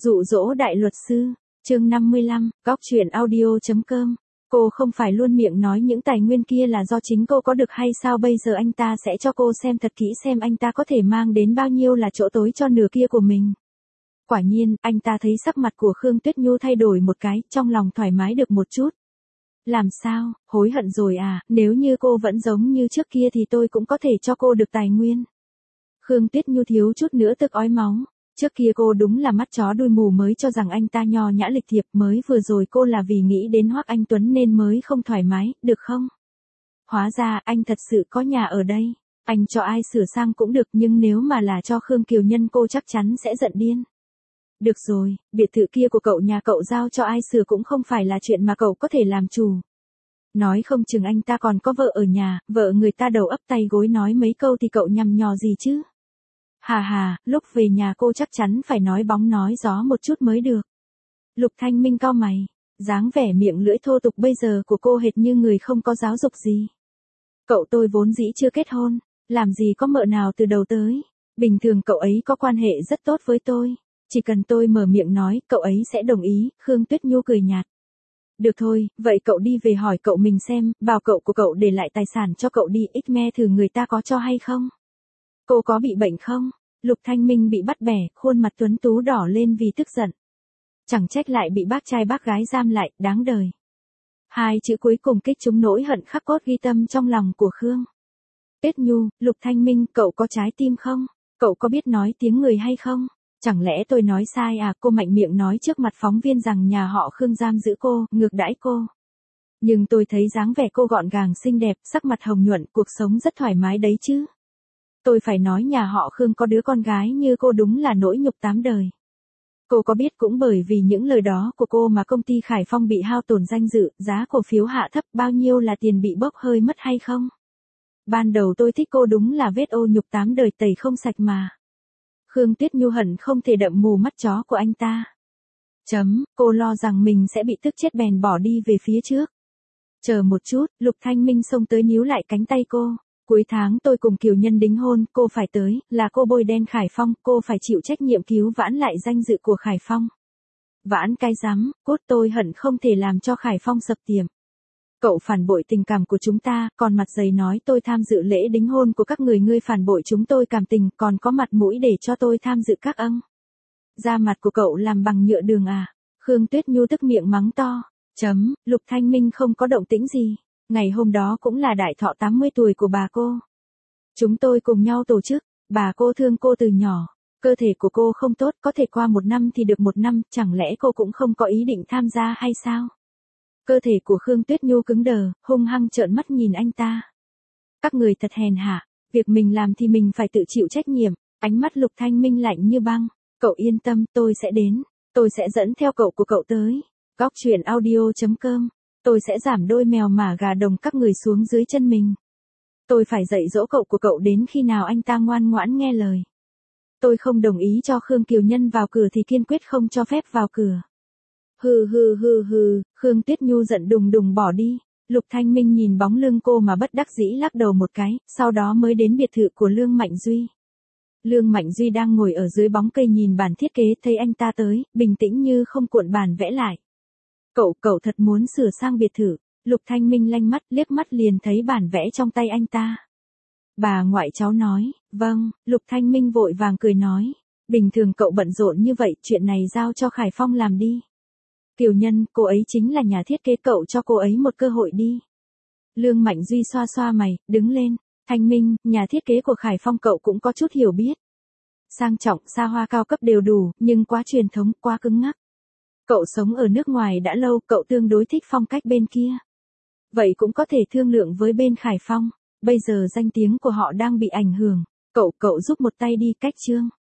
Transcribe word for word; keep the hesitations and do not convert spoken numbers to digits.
Dụ dỗ đại luật sư, chương năm mươi lăm, góc truyện audio.com. Cô không phải luôn miệng nói những tài nguyên kia là do chính cô có được hay sao, bây giờ anh ta sẽ cho cô xem thật kỹ xem anh ta có thể mang đến bao nhiêu là chỗ tối cho nửa kia của mình. Quả nhiên, anh ta thấy sắc mặt của Khương Tuyết Nhu thay đổi một cái, trong lòng thoải mái được một chút. Làm sao, hối hận rồi à, nếu như cô vẫn giống như trước kia thì tôi cũng có thể cho cô được tài nguyên. Khương Tuyết Nhu thiếu chút nữa tức ói máu. Trước kia cô đúng là mắt chó đuôi mù mới cho rằng anh ta nho nhã lịch thiệp, mới vừa rồi cô là vì nghĩ đến Hoắc Anh Tuấn nên mới không thoải mái, được không? Hóa ra anh thật sự có nhà ở đây, anh cho ai sửa sang cũng được, nhưng nếu mà là cho Khương Kiều Nhân cô chắc chắn sẽ giận điên. Được rồi, biệt thự kia của cậu nhà cậu giao cho ai sửa cũng không phải là chuyện mà cậu có thể làm chủ. Nói không chừng anh ta còn có vợ ở nhà, vợ người ta đầu ấp tay gối nói mấy câu thì cậu nhằm nhò gì chứ? Hà hà, lúc về nhà cô chắc chắn phải nói bóng nói gió một chút mới được. Lục Thanh Minh cau mày, dáng vẻ miệng lưỡi thô tục bây giờ của cô hệt như người không có giáo dục gì. Cậu tôi vốn dĩ chưa kết hôn, làm gì có mợ nào từ đầu tới. Bình thường cậu ấy có quan hệ rất tốt với tôi. Chỉ cần tôi mở miệng nói, cậu ấy sẽ đồng ý. Khương Tuyết Nhu cười nhạt. Được thôi, vậy cậu đi về hỏi cậu mình xem, bảo cậu của cậu để lại tài sản cho cậu đi, ít me thử người ta có cho hay không. Cô có bị bệnh không? Lục Thanh Minh bị bắt bẻ, khuôn mặt tuấn tú đỏ lên vì tức giận. Chẳng trách lại bị bác trai bác gái giam lại, đáng đời. Hai chữ cuối cùng kích trúng nỗi hận khắc cốt ghi tâm trong lòng của Khương Tuyết Nhu. Lục Thanh Minh, cậu có trái tim không? Cậu có biết nói tiếng người hay không? Chẳng lẽ tôi nói sai à? Cô mạnh miệng nói trước mặt phóng viên rằng nhà họ Khương giam giữ cô, ngược đãi cô. Nhưng tôi thấy dáng vẻ cô gọn gàng xinh đẹp, sắc mặt hồng nhuận, cuộc sống rất thoải mái đấy chứ. Tôi phải nói nhà họ Khương có đứa con gái như cô đúng là nỗi nhục tám đời. Cô có biết cũng bởi vì những lời đó của cô mà công ty Khải Phong bị hao tổn danh dự, giá cổ phiếu hạ thấp, bao nhiêu là tiền bị bốc hơi mất hay không? Ban đầu tôi thích cô đúng là vết ô nhục tám đời tẩy không sạch mà. Khương Tuyết Nhu hận không thể đậm mù mắt chó của anh ta. Chấm, cô lo rằng mình sẽ bị tức chết bèn bỏ đi về phía trước. Chờ một chút, Lục Thanh Minh xông tới níu lại cánh tay cô. Cuối tháng tôi cùng Kiều Nhân đính hôn, cô phải tới, là cô bôi đen Khải Phong, cô phải chịu trách nhiệm cứu vãn lại danh dự của Khải Phong. Vãn cái rắm, cốt tôi hận không thể làm cho Khải Phong sập tiệm. Cậu phản bội tình cảm của chúng ta, còn mặt dày nói tôi tham dự lễ đính hôn của các người, ngươi phản bội chúng tôi cảm tình, còn có mặt mũi để cho tôi tham dự các âng. Da mặt của cậu làm bằng nhựa đường à? Khương Tuyết Nhu tức miệng mắng to. Chấm, Lục Thanh Minh không có động tĩnh gì. Ngày hôm đó cũng là đại thọ tám mươi tuổi của bà cô. Chúng tôi cùng nhau tổ chức, bà cô thương cô từ nhỏ. Cơ thể của cô không tốt, có thể qua một năm thì được một năm, chẳng lẽ cô cũng không có ý định tham gia hay sao? Cơ thể của Khương Tuyết Nhu cứng đờ, hung hăng trợn mắt nhìn anh ta. Các người thật hèn hạ, việc mình làm thì mình phải tự chịu trách nhiệm. Ánh mắt Lục Thanh Minh lạnh như băng. Cậu yên tâm, tôi sẽ đến, tôi sẽ dẫn theo cậu của cậu tới. Góc truyện audio.com. Tôi sẽ giảm đôi mèo mả gà đồng các người xuống dưới chân mình. Tôi phải dạy dỗ cậu của cậu đến khi nào anh ta ngoan ngoãn nghe lời. Tôi không đồng ý cho Khương Kiều Nhân vào cửa thì kiên quyết không cho phép vào cửa. Hừ hừ hừ hừ, Khương Tuyết Nhu giận đùng đùng bỏ đi. Lục Thanh Minh nhìn bóng lưng cô mà bất đắc dĩ lắc đầu một cái, sau đó mới đến biệt thự của Lương Mạnh Duy. Lương Mạnh Duy đang ngồi ở dưới bóng cây nhìn bản thiết kế, thấy anh ta tới, bình tĩnh như không cuộn bản vẽ lại. Cậu, cậu thật muốn sửa sang biệt thự. Lục Thanh Minh lanh mắt, liếc mắt liền thấy bản vẽ trong tay anh ta. Bà ngoại cháu nói, vâng, Lục Thanh Minh vội vàng cười nói. Bình thường cậu bận rộn như vậy, chuyện này giao cho Khải Phong làm đi. Kiều Nhân, cô ấy chính là nhà thiết kế, cậu cho cô ấy một cơ hội đi. Lương Mạnh Duy xoa xoa mày, đứng lên. Thanh Minh, nhà thiết kế của Khải Phong cậu cũng có chút hiểu biết. Sang trọng, xa hoa, cao cấp đều đủ, nhưng quá truyền thống, quá cứng ngắc. Cậu sống ở nước ngoài đã lâu, cậu tương đối thích phong cách bên kia. Vậy cũng có thể thương lượng với bên Khải Phong. Bây giờ danh tiếng của họ đang bị ảnh hưởng. Cậu, cậu giúp một tay đi, cách chương.